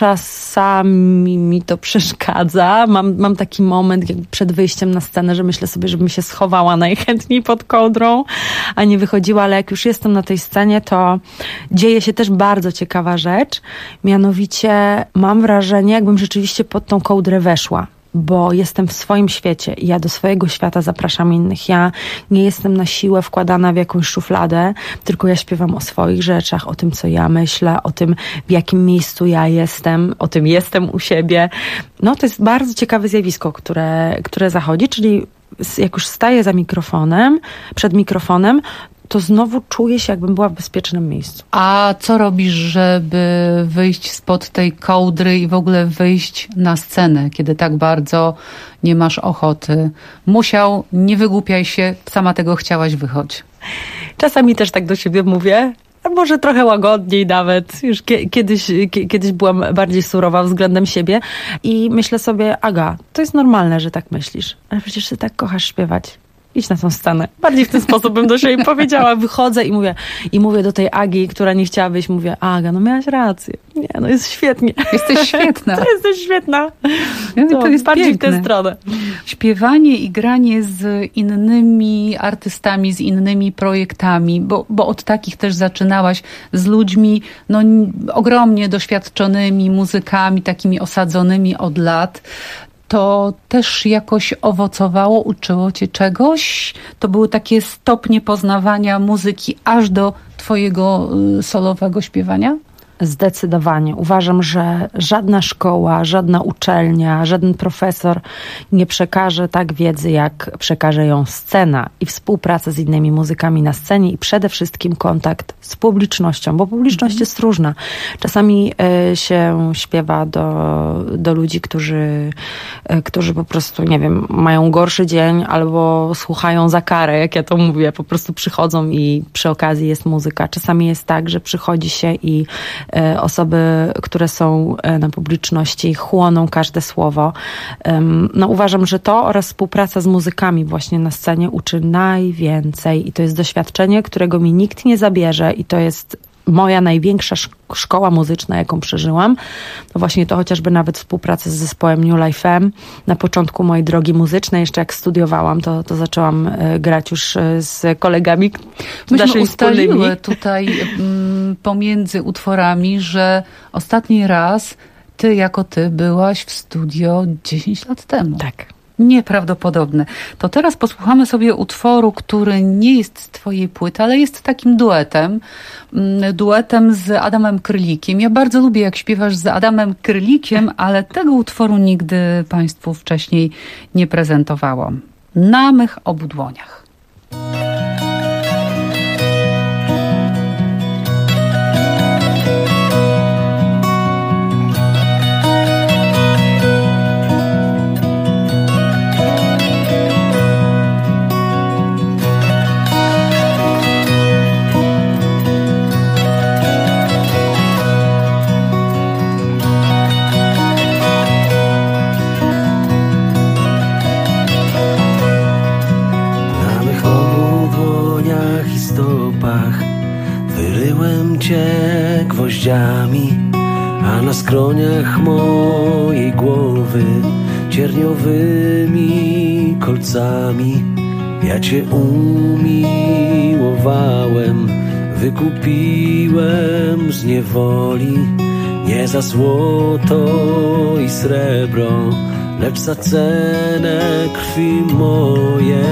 czasami mi to przeszkadza. Mam taki moment jakby przed wyjściem na scenę, że myślę sobie, żebym się schowała najchętniej pod kołdrą, a nie wychodziła, ale jak już jestem na tej scenie, to dzieje się też bardzo ciekawa rzecz. Mianowicie mam wrażenie, jakbym rzeczywiście pod tą kołdrę weszła, bo jestem w swoim świecie i ja do swojego świata zapraszam innych. Ja nie jestem na siłę wkładana w jakąś szufladę, tylko ja śpiewam o swoich rzeczach, o tym, co ja myślę, o tym, w jakim miejscu ja jestem, o tym jestem u siebie. To jest bardzo ciekawe zjawisko, które zachodzi, czyli jak już staję przed mikrofonem, to znowu czuję się, jakbym była w bezpiecznym miejscu. A co robisz, żeby wyjść spod tej kołdry i w ogóle wyjść na scenę, kiedy tak bardzo nie masz ochoty? Nie wygłupiaj się, sama tego chciałaś, wychodź. Czasami też tak do siebie mówię, a może trochę łagodniej nawet. Już kiedyś byłam bardziej surowa względem siebie i myślę sobie, Aga, to jest normalne, że tak myślisz, ale przecież ty tak kochasz śpiewać. Idź na tą scenę. Bardziej w ten sposób bym do siebie powiedziała. Wychodzę i mówię do tej Agi, która nie chciała wyjść, mówię, Aga, miałaś rację. Nie, jest świetnie. Jesteś świetna. Jesteś świetna. To jest bardziej piękne. W tę stronę. Śpiewanie i granie z innymi artystami, z innymi projektami, bo od takich też zaczynałaś, z ludźmi ogromnie doświadczonymi muzykami, takimi osadzonymi od lat. To też jakoś owocowało, uczyło cię czegoś? To były takie stopnie poznawania muzyki aż do twojego solowego śpiewania? Zdecydowanie. Uważam, że żadna szkoła, żadna uczelnia, żaden profesor nie przekaże tak wiedzy, jak przekaże ją scena i współpraca z innymi muzykami na scenie i przede wszystkim kontakt z publicznością, bo publiczność jest różna. Czasami się śpiewa do ludzi, którzy po prostu, nie wiem, mają gorszy dzień albo słuchają za karę, jak ja to mówię, po prostu przychodzą i przy okazji jest muzyka. Czasami jest tak, że przychodzi się i osoby, które są na publiczności, chłoną każde słowo. No, uważam, że to oraz współpraca z muzykami właśnie na scenie uczy najwięcej i to jest doświadczenie, którego mi nikt nie zabierze i to jest moja największa szkoła muzyczna, jaką przeżyłam. To właśnie to chociażby nawet współpraca z zespołem New Life M. Na początku mojej drogi muzycznej, jeszcze jak studiowałam, to zaczęłam grać już z kolegami Myśmy ustaliły tutaj pomiędzy utworami, że ostatni raz ty byłaś w studio 10 lat temu. Tak. Nieprawdopodobne. To teraz posłuchamy sobie utworu, który nie jest z twojej płyty, ale jest takim duetem z Adamem Krylikiem. Ja bardzo lubię, jak śpiewasz z Adamem Krylikiem, ale tego utworu nigdy państwu wcześniej nie prezentowałam. Na mych obu dłoniach. Wyryłem cię gwoździami, a na skroniach mojej głowy cierniowymi kolcami. Ja cię umiłowałem, wykupiłem z niewoli, nie za złoto i srebro, lecz za cenę krwi mojej.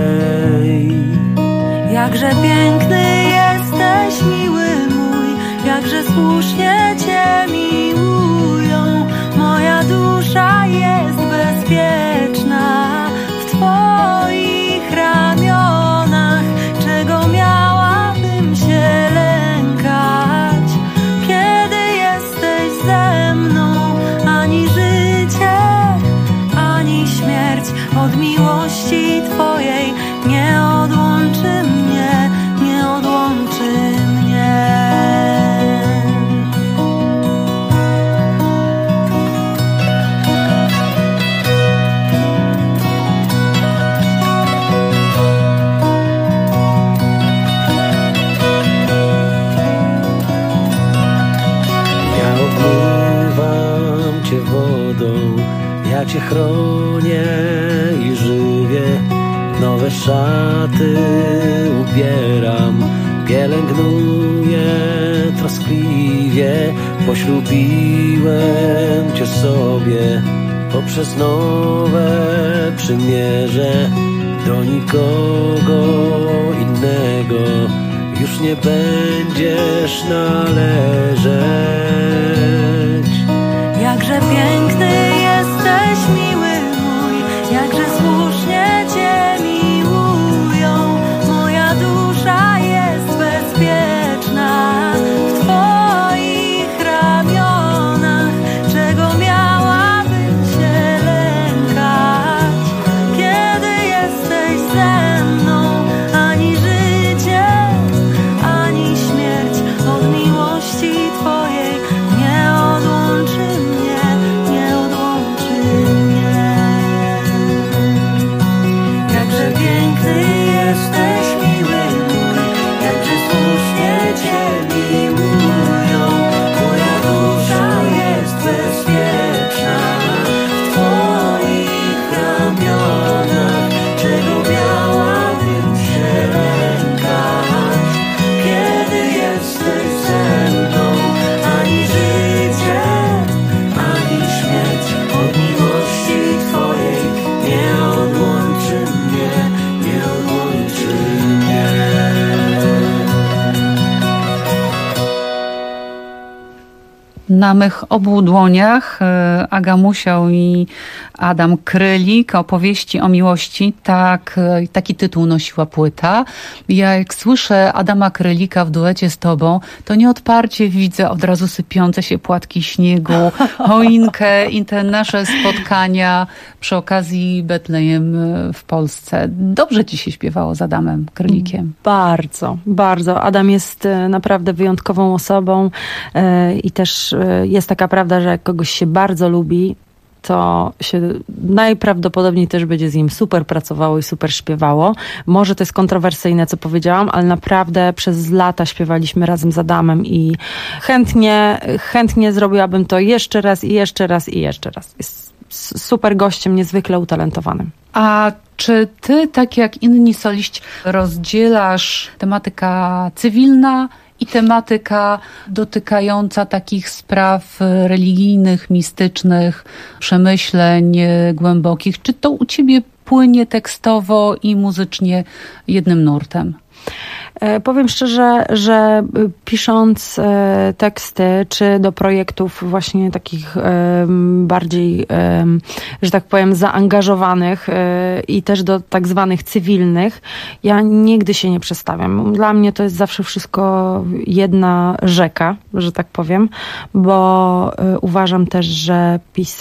Jakże piękny jesteś, miły mój, jakże słusznie cię miłują. Moja dusza jest bezpieczna w twoich ramionach. Czego miałabym się lękać, kiedy jesteś ze mną? Ani życie, ani śmierć od miłości twojej nie odłączy mnie, nie odłączy mnie. Ja obmywam cię wodą, ja cię chronię i żywię. Nowe szaty ubieram, pielęgnuję troskliwie. Poślubiłem cię sobie poprzez nowe przymierze. Do nikogo innego już nie będziesz należeć. Jakże piękny jesteś, miły mój, jakże słusznie cię miłują. Moja dusza jest bezpieczna w twoich ramionach. Czego miałabym się lękać, kiedy jesteś ze mną? Ani życie, ani śmierć od miłości twojej nie odłączy mnie, nie odłączy mnie. na mych obu dłoniach Aga Musiał i Adam Krylik, opowieści o miłości. Taki tytuł nosiła płyta. Ja jak słyszę Adama Krylika w duecie z tobą, to nieodparcie widzę od razu sypiące się płatki śniegu, choinkę i te nasze spotkania przy okazji Betlejem w Polsce. Dobrze ci się śpiewało z Adamem Krylikiem. Bardzo, bardzo. Adam jest naprawdę wyjątkową osobą i też jest taka prawda, że jak kogoś się bardzo lubi, to się najprawdopodobniej też będzie z nim super pracowało i super śpiewało. Może to jest kontrowersyjne, co powiedziałam, ale naprawdę przez lata śpiewaliśmy razem z Adamem i chętnie zrobiłabym to jeszcze raz i jeszcze raz i jeszcze raz. Jest super gościem, niezwykle utalentowanym. A czy ty, tak jak inni soliści, rozdzielasz tematyka cywilna i tematyka dotykająca takich spraw religijnych, mistycznych, przemyśleń głębokich? Czy to u ciebie płynie tekstowo i muzycznie jednym nurtem? Powiem szczerze, że pisząc teksty, czy do projektów właśnie takich bardziej, że tak powiem, zaangażowanych i też do tak zwanych cywilnych, ja nigdy się nie przestawiam. Dla mnie to jest zawsze wszystko jedna rzeka, że tak powiem, bo uważam też, że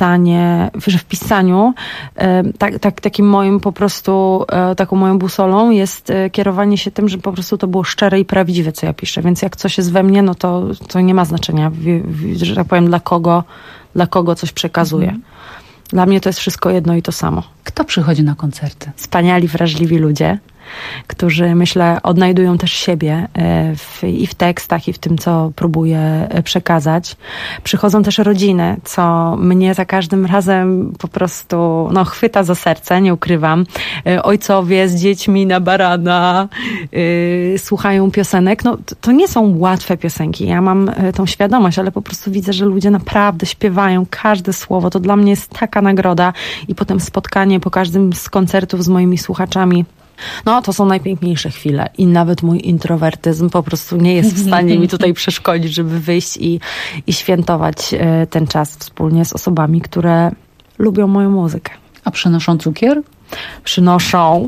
w pisaniu takim moim po prostu, taką moją busolą jest kierowanie się tym, że po prostu to było szczere i prawdziwe, co ja piszę. Więc jak coś jest we mnie, no to nie ma znaczenia, że tak powiem, dla kogo coś przekazuję. Dla mnie to jest wszystko jedno i to samo. Kto przychodzi na koncerty? Wspaniali, wrażliwi ludzie, którzy, myślę, odnajdują też siebie i w tekstach, i w tym, co próbuję przekazać. Przychodzą też rodziny, co mnie za każdym razem po prostu chwyta za serce, nie ukrywam. Ojcowie z dziećmi na barana słuchają piosenek. To nie są łatwe piosenki. Ja mam tą świadomość, ale po prostu widzę, że ludzie naprawdę śpiewają każde słowo. To dla mnie jest taka nagroda i potem spotkanie po każdym z koncertów z moimi słuchaczami. To są najpiękniejsze chwile i nawet mój introwertyzm po prostu nie jest w stanie mi tutaj przeszkodzić, żeby wyjść i świętować ten czas wspólnie z osobami, które lubią moją muzykę. A przynoszą cukier? Przynoszą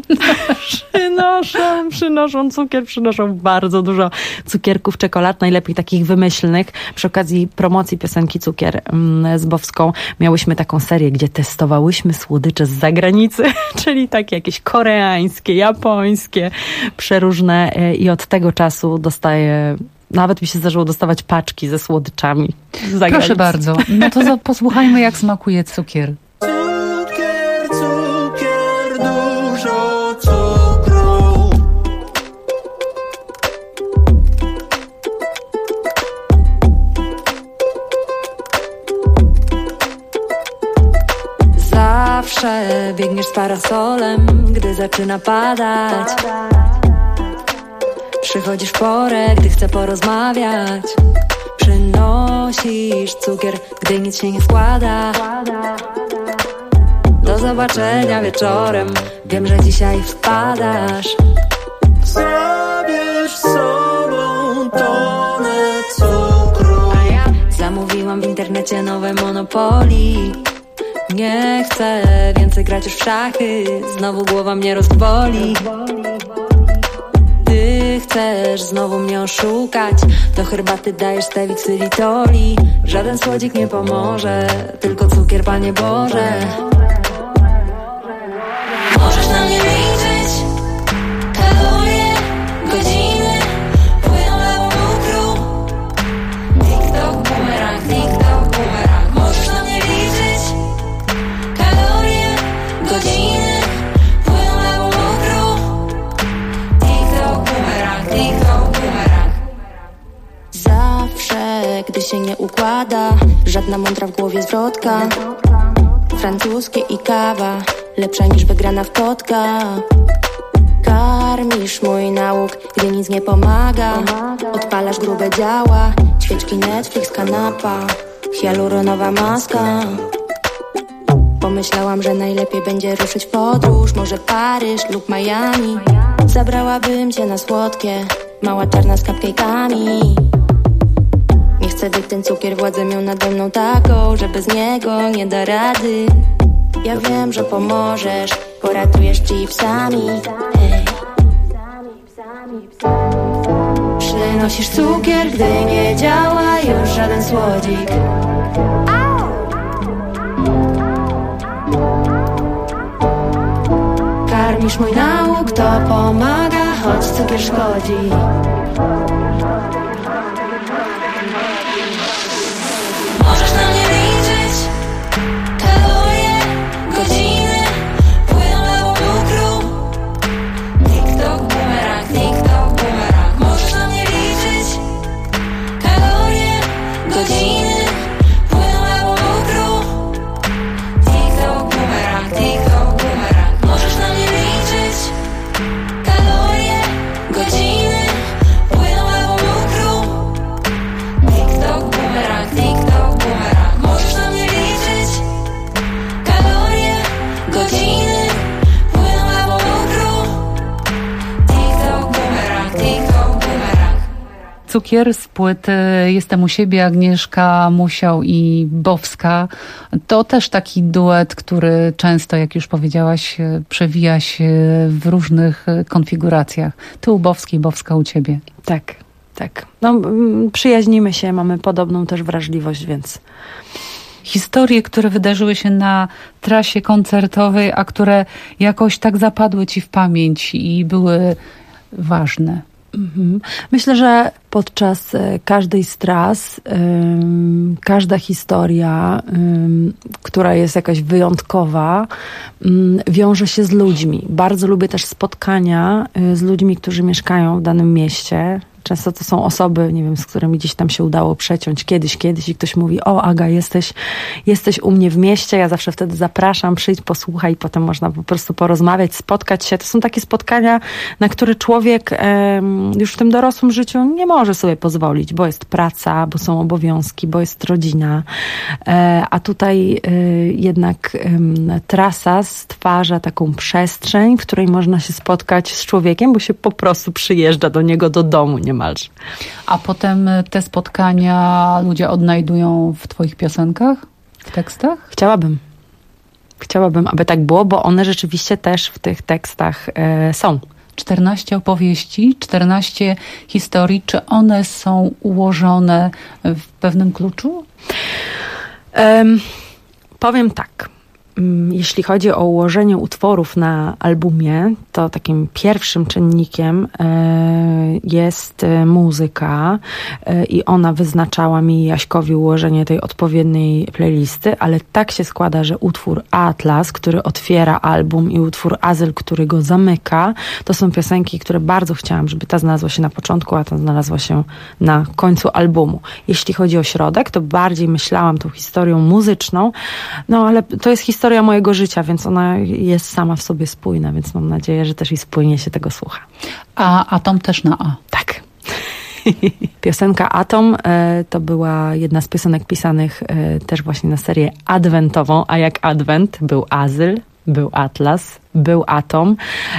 cukier, przynoszą bardzo dużo cukierków, czekolad, najlepiej takich wymyślnych. Przy okazji promocji piosenki Cukier z Bowską miałyśmy taką serię, gdzie testowałyśmy słodycze z zagranicy, czyli takie jakieś koreańskie, japońskie, przeróżne i od tego czasu dostaję. Nawet mi się zdarzyło dostawać paczki ze słodyczami z zagranicy. Proszę bardzo, to posłuchajmy, jak smakuje cukier. Zawsze biegniesz z parasolem, gdy zaczyna padać. Przychodzisz w porę, gdy chcę porozmawiać. Przynosisz cukier, gdy nic się nie składa. Do zobaczenia wieczorem, wiem, że dzisiaj wpadasz. Zabierz sobą tonę cukru. Zamówiłam w internecie nowe Monopoly. Nie chcę więcej grać już w szachy, znowu głowa mnie rozboli. Ty chcesz znowu mnie oszukać, do herbaty dajesz stevia xylitoli. Żaden słodzik nie pomoże, tylko cukier, Panie Boże. Możesz na mnie liczyć, kalorie, godziny płyną lewą lukru. TikTok, bumerang, TikTok, bumerang. Możesz na mnie liczyć, kalorie, godziny płyną lewą lukru. TikTok, bumerang, TikTok, bumerang. Zawsze, gdy się nie układa, żadna mądra w głowie zwrotka. Francuskie i kawa, lepsza niż wygrana w kotka. Karmisz mój nauk, gdy nic nie pomaga. Odpalasz grube działa, świeczki, Netflix, kanapa, hialuronowa maska. Pomyślałam, że najlepiej będzie ruszyć w podróż, może Paryż lub Miami. Zabrałabym cię na słodkie, mała czarna z cupcake'ami. Nie chcę Wtedy ten cukier władzę miał nade mną taką, że bez niego nie da rady. Ja wiem, że pomożesz, poratujesz chipsami. Hey. Przynosisz cukier, gdy nie działa już żaden słodzik. Karmisz mój nauk, to pomaga, choć cukier szkodzi. Możesz na mnie liczyć. Kalorie, godziny płyną lewą lukru. TikTok, bumerang, TikTok, bumerang. Możesz na mnie liczyć. Kalorie, godziny płyną lewą lukru. TikTok, bumerang, TikTok, bumerang. Możesz na mnie liczyć. Kalorie, godziny płyną lewą lukru. TikTok, bumerang, TikTok, bumerang. Możesz na mnie liczyć. Kalorie, godziny płyną lewą lukru. TikTok, bumerang, TikTok, bumerang. Cukier z płyty Jestem u siebie, Agnieszka Musiał i Bowska. To też taki duet, który często, jak już powiedziałaś, przewija się w różnych konfiguracjach. Ty u Bowskiej, Bowska u ciebie. Tak, tak. No, przyjaźnimy się, mamy podobną też wrażliwość, więc... Historie, które wydarzyły się na trasie koncertowej, a które jakoś tak zapadły ci w pamięć i były ważne. Myślę, że podczas każdej z tras każda historia, która jest jakaś wyjątkowa, wiąże się z ludźmi. Bardzo lubię też spotkania z ludźmi, którzy mieszkają w danym mieście. Często to są osoby, nie wiem, z którymi gdzieś tam się udało przeciąć kiedyś i ktoś mówi: o Aga, jesteś u mnie w mieście. Ja zawsze wtedy zapraszam, przyjdź, posłuchaj, potem można po prostu porozmawiać, spotkać się. To są takie spotkania, na które człowiek już w tym dorosłym życiu nie może sobie pozwolić, bo jest praca, bo są obowiązki, bo jest rodzina. A tutaj jednak trasa stwarza taką przestrzeń, w której można się spotkać z człowiekiem, bo się po prostu przyjeżdża do niego do domu niemalże. A potem te spotkania ludzie odnajdują w twoich piosenkach, w tekstach? Chciałabym, aby tak było, bo one rzeczywiście też w tych tekstach są. 14 opowieści, 14 historii. Czy one są ułożone w pewnym kluczu? Powiem tak. Jeśli chodzi o ułożenie utworów na albumie, to takim pierwszym czynnikiem jest muzyka i ona wyznaczała mi, Jaśkowi, ułożenie tej odpowiedniej playlisty, ale tak się składa, że utwór Atlas, który otwiera album, i utwór Azyl, który go zamyka, to są piosenki, które bardzo chciałam, żeby ta znalazła się na początku, a ta znalazła się na końcu albumu. Jeśli chodzi o środek, to bardziej myślałam tą historią muzyczną, no ale to jest historia mojego życia, więc ona jest sama w sobie spójna, więc mam nadzieję, że też i spójnie się tego słucha. A Atom też na A. Tak. Piosenka Atom to była jedna z piosenek pisanych też właśnie na serię adwentową, a jak adwent był Azyl, był Atlas, był Atom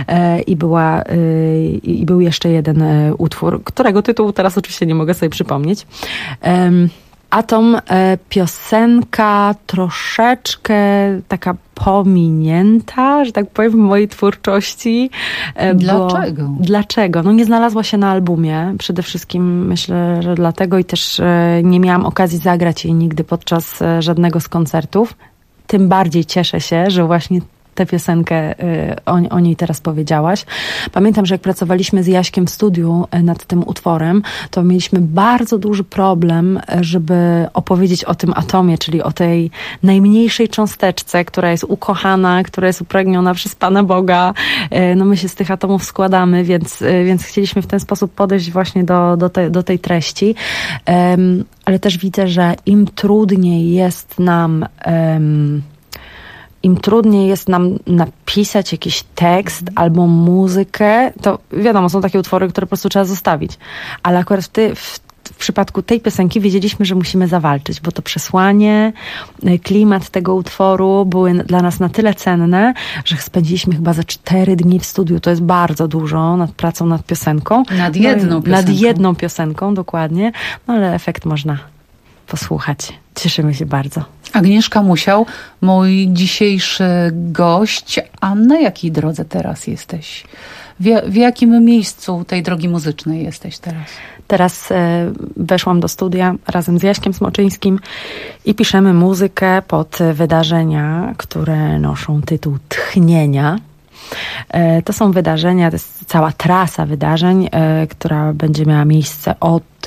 i był jeszcze jeden utwór, którego tytułu teraz oczywiście nie mogę sobie przypomnieć. Atom, piosenka troszeczkę taka pominięta, że tak powiem, w mojej twórczości. Dlaczego? No nie znalazła się na albumie. Przede wszystkim myślę, że dlatego, i też nie miałam okazji zagrać jej nigdy podczas żadnego z koncertów. Tym bardziej cieszę się, że właśnie tę piosenkę o niej teraz powiedziałaś. Pamiętam, że jak pracowaliśmy z Jaśkiem w studiu nad tym utworem, to mieliśmy bardzo duży problem, żeby opowiedzieć o tym atomie, czyli o tej najmniejszej cząsteczce, która jest ukochana, która jest upragniona przez Pana Boga. No my się z tych atomów składamy, więc chcieliśmy w ten sposób podejść właśnie do tej treści. Ale też widzę, że im trudniej jest nam napisać jakiś tekst albo muzykę, to wiadomo, są takie utwory, które po prostu trzeba zostawić. Ale akurat w przypadku tej piosenki wiedzieliśmy, że musimy zawalczyć, bo to przesłanie, klimat tego utworu były dla nas na tyle cenne, że spędziliśmy chyba za 4 dni w studiu. To jest bardzo dużo nad pracą nad piosenką. Nad jedną piosenką. Nad jedną piosenką, dokładnie. No ale efekt można posłuchać. Cieszymy się bardzo. Agnieszka Musiał, mój dzisiejszy gość. A na jakiej drodze teraz jesteś? W jakim miejscu tej drogi muzycznej jesteś teraz? Teraz weszłam do studia razem z Jaśkiem Smoczyńskim i piszemy muzykę pod wydarzenia, które noszą tytuł Tchnienia. To są wydarzenia, to jest cała trasa wydarzeń, która będzie miała miejsce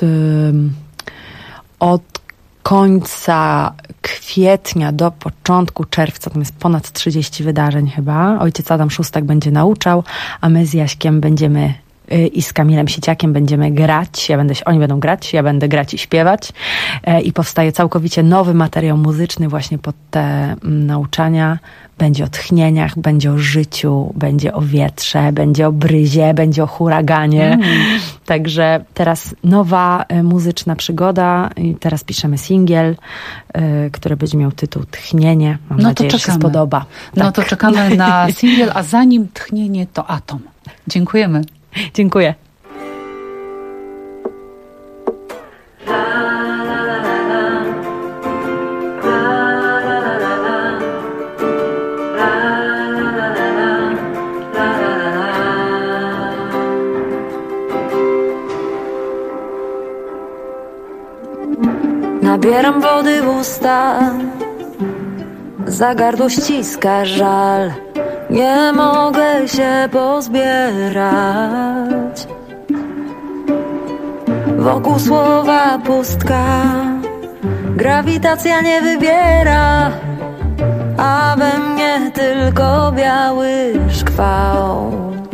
od końca kwietnia do początku czerwca. Tam jest ponad 30 wydarzeń chyba. Ojciec Adam Szóstak będzie nauczał, a my z Jaśkiem będziemy i z Kamilem Sieciakiem będziemy grać. Oni będą grać, ja będę grać i śpiewać. I powstaje całkowicie nowy materiał muzyczny właśnie pod te nauczania. Będzie o tchnieniach, będzie o życiu, będzie o wietrze, będzie o bryzie, będzie o huraganie. Także teraz nowa muzyczna przygoda i teraz piszemy singiel, który będzie miał tytuł Tchnienie. Mam nadzieję, że się spodoba. No tak. to czekamy na singiel, a zanim Tchnienie to Atom. Dziękujemy. Dziękuję. Nabieram wody w usta, za gardło ściska żal. Nie mogę się pozbierać. Wokół słowa pustka, grawitacja nie wybiera, a we mnie tylko biały szkwał.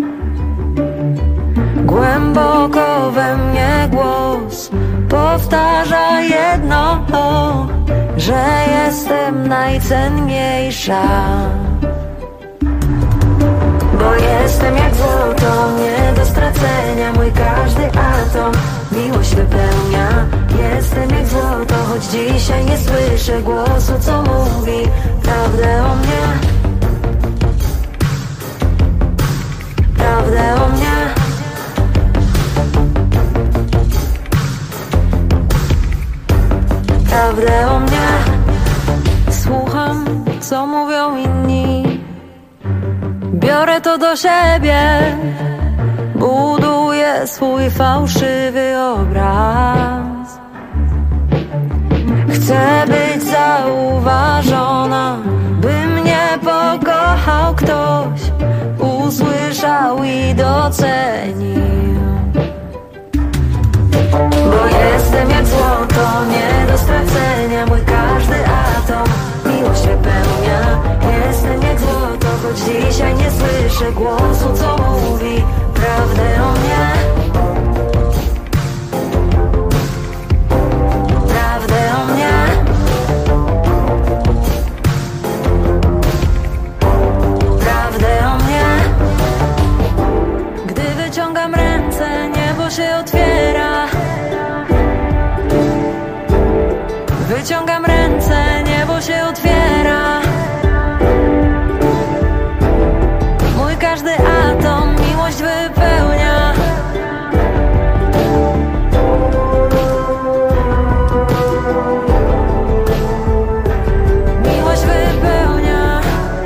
Głęboko we mnie głos powtarza jedno, że jestem najcenniejsza. Bo jestem jak złoto, nie do stracenia, mój każdy atom miłość wypełnia. Jestem jak złoto, choć dzisiaj nie słyszę głosu, co mówi prawdę o mnie. Prawdę o mnie. Prawdę o mnie. Słucham, co mówią inni, biorę to do siebie, buduję swój fałszywy obraz. Chcę być zauważona, by mnie pokochał ktoś, usłyszał i docenił. Bo jestem jak złoto, nie do stracenia, mój każdy atom miłość wypełnia. Jestem jak złoto, choć dzisiaj nie słyszę głosu, co mówi prawdę o mnie. Prawdę o mnie. Prawdę o mnie. Gdy wyciągam ręce, niebo się otwiera. Wyciągam ręce, niebo się otwiera. Mój każdy atom miłość wypełnia. Miłość wypełnia.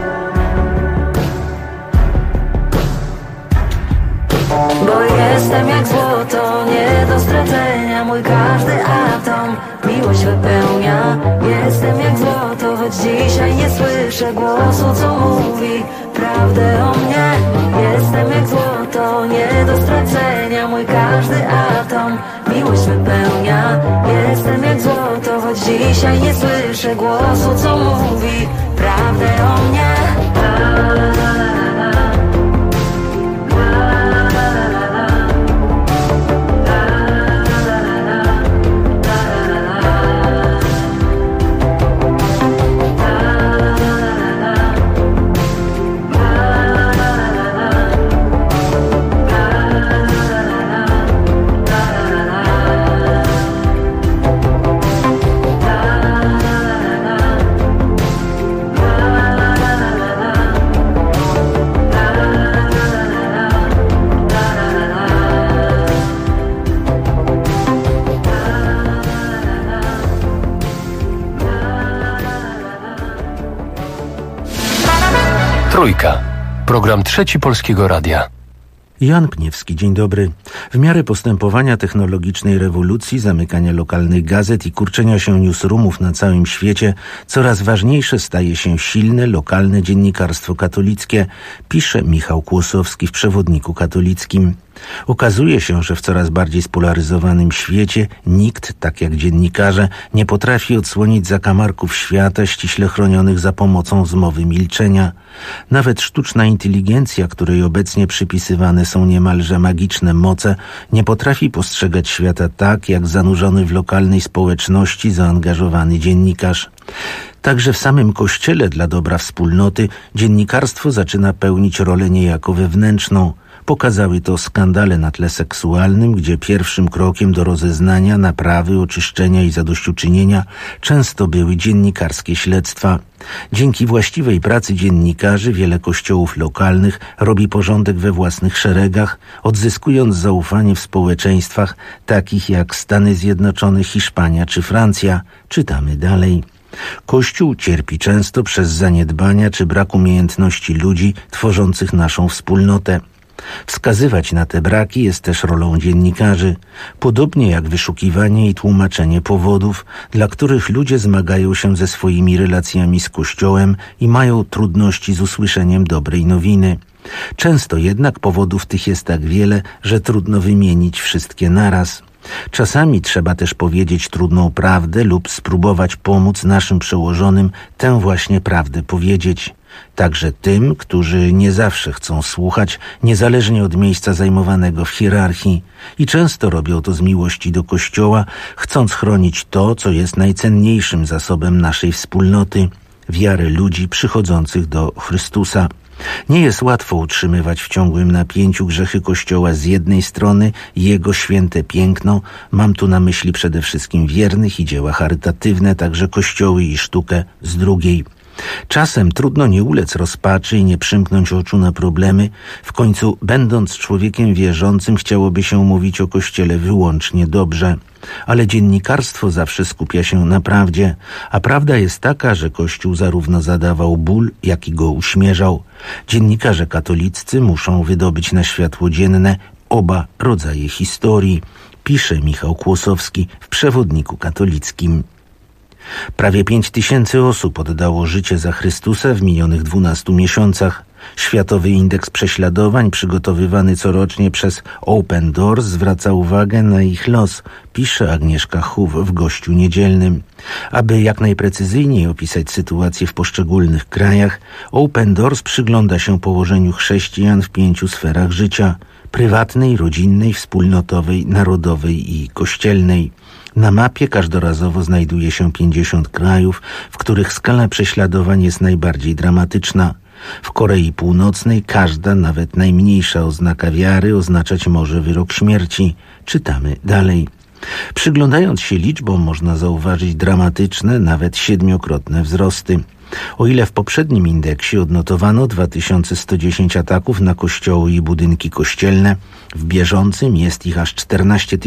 Bo jestem jak złoto, nie do stracenia, mój każdy atom miłość wypełnia. Jestem jak złoto, choć dzisiaj nie słyszę głosu, co mówi prawdę o mnie. Jestem jak złoto, nie do stracenia, mój każdy atom miłość wypełnia. Jestem jak złoto, choć dzisiaj nie słyszę głosu, co mówi prawdę o mnie. Trójka. Program Trzeci Polskiego Radia. Jan Pniewski, dzień dobry. W miarę postępowania technologicznej rewolucji, zamykania lokalnych gazet i kurczenia się newsroomów na całym świecie, coraz ważniejsze staje się silne, lokalne dziennikarstwo katolickie, pisze Michał Kłosowski w Przewodniku Katolickim. Okazuje się, że w coraz bardziej spolaryzowanym świecie nikt, tak jak dziennikarze, nie potrafi odsłonić zakamarków świata ściśle chronionych za pomocą zmowy milczenia. Nawet sztuczna inteligencja, której obecnie przypisywane są niemalże magiczne moce, nie potrafi postrzegać świata tak, jak zanurzony w lokalnej społeczności zaangażowany dziennikarz. Także w samym Kościele dla dobra wspólnoty dziennikarstwo zaczyna pełnić rolę niejako wewnętrzną. Pokazały to skandale na tle seksualnym, gdzie pierwszym krokiem do rozeznania, naprawy, oczyszczenia i zadośćuczynienia często były dziennikarskie śledztwa. Dzięki właściwej pracy dziennikarzy wiele kościołów lokalnych robi porządek we własnych szeregach, odzyskując zaufanie w społeczeństwach takich jak Stany Zjednoczone, Hiszpania czy Francja. Czytamy dalej. Kościół cierpi często przez zaniedbania czy brak umiejętności ludzi tworzących naszą wspólnotę. Wskazywać na te braki jest też rolą dziennikarzy, podobnie jak wyszukiwanie i tłumaczenie powodów, dla których ludzie zmagają się ze swoimi relacjami z Kościołem i mają trudności z usłyszeniem dobrej nowiny. Często jednak powodów tych jest tak wiele, że trudno wymienić wszystkie naraz. Czasami trzeba też powiedzieć trudną prawdę lub spróbować pomóc naszym przełożonym tę właśnie prawdę powiedzieć. Także tym, którzy nie zawsze chcą słuchać, niezależnie od miejsca zajmowanego w hierarchii. I często robią to z miłości do Kościoła, chcąc chronić to, co jest najcenniejszym zasobem naszej wspólnoty, wiarę ludzi przychodzących do Chrystusa. Nie jest łatwo utrzymywać w ciągłym napięciu grzechy Kościoła z jednej strony i jego święte piękno, mam tu na myśli przede wszystkim wiernych i dzieła charytatywne, także kościoły i sztukę z drugiej. Czasem trudno nie ulec rozpaczy i nie przymknąć oczu na problemy. W końcu, będąc człowiekiem wierzącym, chciałoby się mówić o Kościele wyłącznie dobrze. Ale dziennikarstwo zawsze skupia się na prawdzie, a prawda jest taka, że Kościół zarówno zadawał ból, jak i go uśmierzał. Dziennikarze katoliccy muszą wydobyć na światło dzienne oba rodzaje historii, pisze Michał Kłosowski w Przewodniku Katolickim. Prawie 5000 osób oddało życie za Chrystusa w minionych 12 miesiącach. Światowy indeks prześladowań przygotowywany corocznie przez Open Doors zwraca uwagę na ich los, pisze Agnieszka Huf w Gościu Niedzielnym. Aby jak najprecyzyjniej opisać sytuację w poszczególnych krajach, Open Doors przygląda się położeniu chrześcijan w 5 sferach życia: prywatnej, rodzinnej, wspólnotowej, narodowej i kościelnej. Na mapie każdorazowo znajduje się 50 krajów, w których skala prześladowań jest najbardziej dramatyczna. W Korei Północnej każda, nawet najmniejsza oznaka wiary oznaczać może wyrok śmierci. Czytamy dalej. Przyglądając się liczbom można zauważyć dramatyczne, nawet 7-krotne wzrosty. O ile w poprzednim indeksie odnotowano 2110 ataków na kościoły i budynki kościelne, w bieżącym jest ich aż 14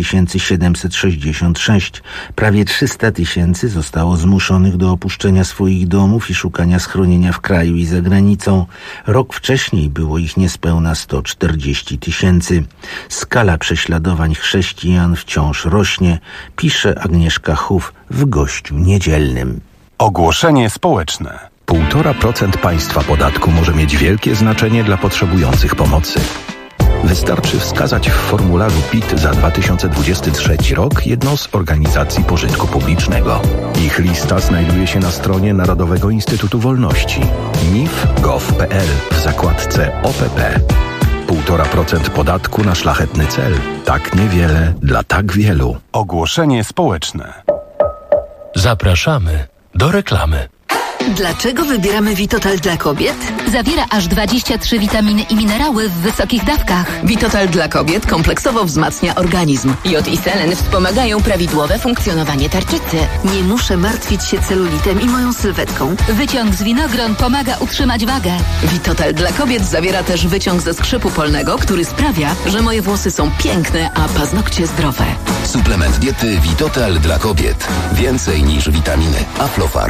766. Prawie 300 000 zostało zmuszonych do opuszczenia swoich domów i szukania schronienia w kraju i za granicą. Rok wcześniej było ich niespełna 140 000. Skala prześladowań chrześcijan wciąż rośnie, pisze Agnieszka Huf w Gościu Niedzielnym. Ogłoszenie społeczne. 1,5% państwa podatku może mieć wielkie znaczenie dla potrzebujących pomocy. Wystarczy wskazać w formularzu PIT za 2023 rok jedną z organizacji pożytku publicznego. Ich lista znajduje się na stronie Narodowego Instytutu Wolności nif.gov.pl w zakładce OPP. 1,5% podatku na szlachetny cel. Tak niewiele dla tak wielu. Ogłoszenie społeczne. Zapraszamy do reklamy. Dlaczego wybieramy Vitotal dla kobiet? Zawiera aż 23 witaminy i minerały w wysokich dawkach. Vitotal dla kobiet kompleksowo wzmacnia organizm. Jod i selen wspomagają prawidłowe funkcjonowanie tarczycy. Nie muszę martwić się celulitem i moją sylwetką. Wyciąg z winogron pomaga utrzymać wagę. Vitotal dla kobiet zawiera też wyciąg ze skrzypu polnego, który sprawia, że moje włosy są piękne, a paznokcie zdrowe. Suplement diety Vitotal dla kobiet. Więcej niż witaminy. Aflofarm.